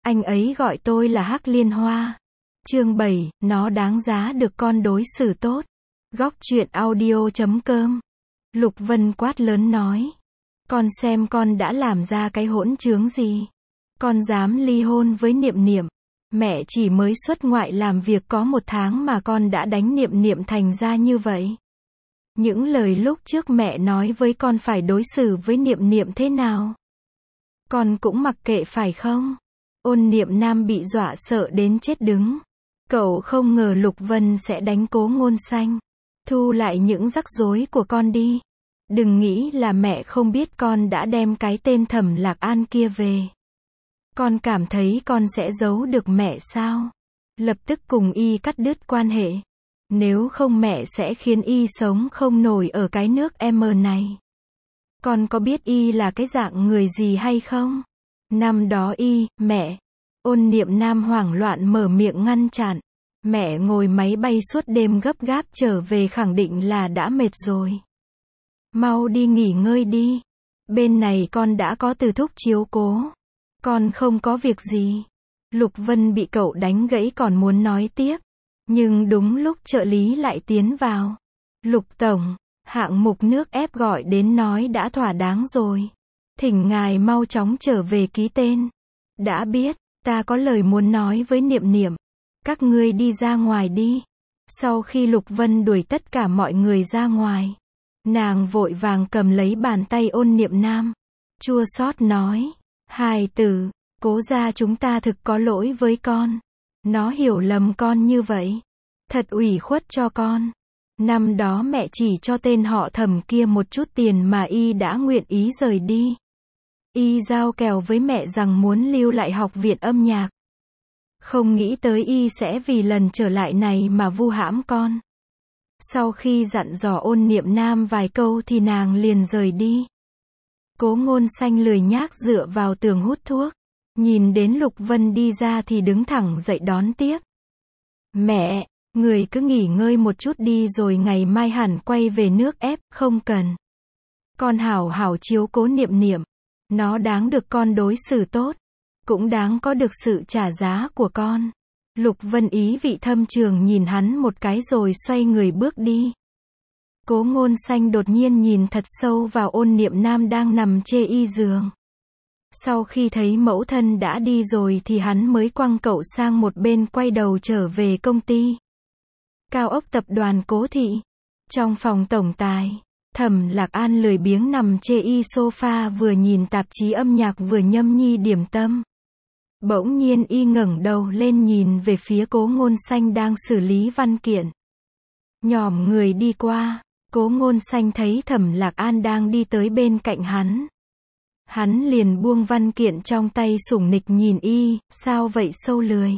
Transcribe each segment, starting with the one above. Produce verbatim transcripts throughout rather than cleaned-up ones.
Anh ấy gọi tôi là Hắc Liên Hoa. Chương bảy, nó đáng giá được con đối xử tốt. Góc truyện audio chấm com. Lục Vân quát lớn nói. Con xem con đã làm ra cái hỗn trướng gì. Con dám ly hôn với Niệm Niệm. Mẹ chỉ mới xuất ngoại làm việc có một tháng mà con đã đánh Niệm Niệm thành ra như vậy. Những lời lúc trước mẹ nói với con phải đối xử với Niệm Niệm thế nào? Con cũng mặc kệ phải không? Ôn Niệm Nam bị dọa sợ đến chết đứng. Cậu không ngờ Lục Vân sẽ đánh Cố Ngôn Xanh. Thu lại những rắc rối của con đi. Đừng nghĩ là mẹ không biết con đã đem cái tên Thẩm Lạc An kia về. Con cảm thấy con sẽ giấu được mẹ sao? Lập tức cùng y cắt đứt quan hệ. Nếu không mẹ sẽ khiến y sống không nổi ở cái nước M này. Con có biết y là cái dạng người gì hay không? Năm đó y, mẹ. Ôn Niệm Nam hoảng loạn mở miệng ngăn chặn. Mẹ ngồi máy bay suốt đêm gấp gáp trở về khẳng định là đã mệt rồi. Mau đi nghỉ ngơi đi. Bên này con đã có Từ thúc chiếu cố. Con không có việc gì. Lục Vân bị cậu đánh gãy còn muốn nói tiếp. Nhưng đúng lúc trợ lý lại tiến vào. Lục tổng, hạng mục nước ép gọi đến nói đã thỏa đáng rồi. Thỉnh ngài mau chóng trở về ký tên. Đã biết, ta có lời muốn nói với Niệm Niệm. Các ngươi đi ra ngoài đi. Sau khi Lục Vân đuổi tất cả mọi người ra ngoài, nàng vội vàng cầm lấy bàn tay Ôn Niệm Nam. Chua xót nói. Hài tử, Cố gia chúng ta thực có lỗi với con. Nó hiểu lầm con như vậy. Thật ủy khuất cho con. Năm đó mẹ chỉ cho tên họ Thẩm kia một chút tiền mà y đã nguyện ý rời đi. Y giao kèo với mẹ rằng muốn lưu lại học viện âm nhạc. Không nghĩ tới y sẽ vì lần trở lại này mà vu hãm con. Sau khi dặn dò Ôn Niệm Nam vài câu thì nàng liền rời đi. Cố Ngôn Xanh lười nhác dựa vào tường hút thuốc. Nhìn đến Lục Vân đi ra thì đứng thẳng dậy đón tiếp. Mẹ, người cứ nghỉ ngơi một chút đi rồi ngày mai hẳn quay về nước ép, không cần. Con hảo hảo chiếu cố Niệm Niệm. Nó đáng được con đối xử tốt. Cũng đáng có được sự trả giá của con. Lục Vân ý vị thâm trường nhìn hắn một cái rồi xoay người bước đi. Cố Ngôn Xanh đột nhiên nhìn thật sâu vào Ôn Niệm Nam đang nằm chê y giường. Sau khi thấy mẫu thân đã đi rồi thì hắn mới quăng cậu sang một bên quay đầu trở về công ty. Cao ốc tập đoàn Cố Thị. Trong phòng tổng tài, Thẩm Lạc An lười biếng nằm chê y sofa vừa nhìn tạp chí âm nhạc vừa nhâm nhi điểm tâm. Bỗng nhiên y ngẩng đầu lên nhìn về phía Cố Ngôn Xanh đang xử lý văn kiện. Nhòm người đi qua, Cố Ngôn Xanh thấy Thẩm Lạc An đang đi tới bên cạnh hắn. Hắn liền buông văn kiện trong tay sủng nịch nhìn y, sao vậy sâu lười?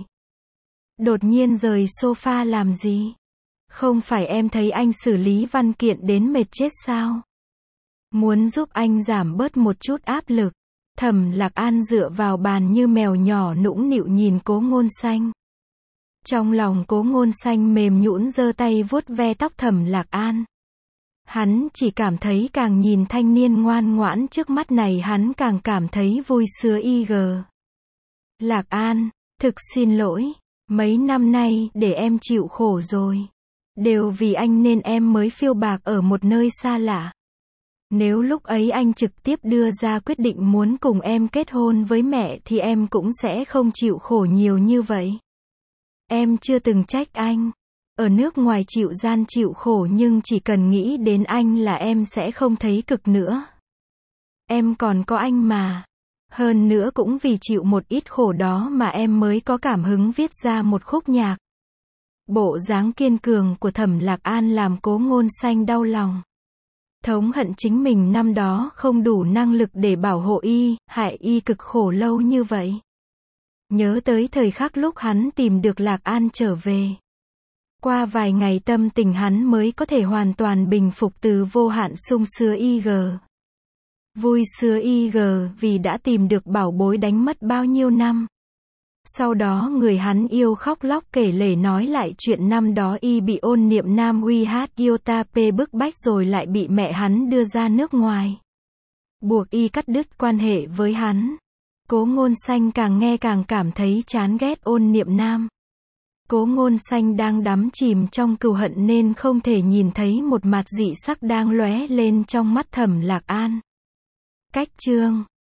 Đột nhiên rời sofa làm gì? Không phải em thấy anh xử lý văn kiện đến mệt chết sao? Muốn giúp anh giảm bớt một chút áp lực. Thẩm Lạc An dựa vào bàn như mèo nhỏ nũng nịu nhìn Cố Ngôn Xanh. Trong lòng Cố Ngôn Xanh mềm nhũn giơ tay vuốt ve tóc Thẩm Lạc An. Hắn chỉ cảm thấy càng nhìn thanh niên ngoan ngoãn trước mắt này hắn càng cảm thấy vui sướng y gờ. Lạc An, thực xin lỗi, mấy năm nay để em chịu khổ rồi. Đều vì anh nên em mới phiêu bạc ở một nơi xa lạ. Nếu lúc ấy anh trực tiếp đưa ra quyết định muốn cùng em kết hôn với mẹ thì em cũng sẽ không chịu khổ nhiều như vậy. Em chưa từng trách anh. Ở nước ngoài chịu gian chịu khổ nhưng chỉ cần nghĩ đến anh là em sẽ không thấy cực nữa. Em còn có anh mà. Hơn nữa cũng vì chịu một ít khổ đó mà em mới có cảm hứng viết ra một khúc nhạc. Bộ dáng kiên cường của Thẩm Lạc An làm Cố Ngôn Xanh đau lòng. Thống hận chính mình năm đó không đủ năng lực để bảo hộ y, hại y cực khổ lâu như vậy. Nhớ tới thời khắc lúc hắn tìm được Lạc An trở về. Qua vài ngày tâm tình hắn mới có thể hoàn toàn bình phục từ vô hạn sung sướng y gờ. Vui sướng y gờ vì đã tìm được bảo bối đánh mất bao nhiêu năm. Sau đó người hắn yêu khóc lóc kể lể nói lại chuyện năm đó y bị Ôn Niệm Nam uy hát Iota P bức bách rồi lại bị mẹ hắn đưa ra nước ngoài. Buộc y cắt đứt quan hệ với hắn. Cố Ngôn Xanh càng nghe càng cảm thấy chán ghét Ôn Niệm Nam. Cố Ngôn Xanh đang đắm chìm trong cừu hận nên không thể nhìn thấy một mặt dị sắc đang lóe lên trong mắt Thẩm Lạc An. Cách chương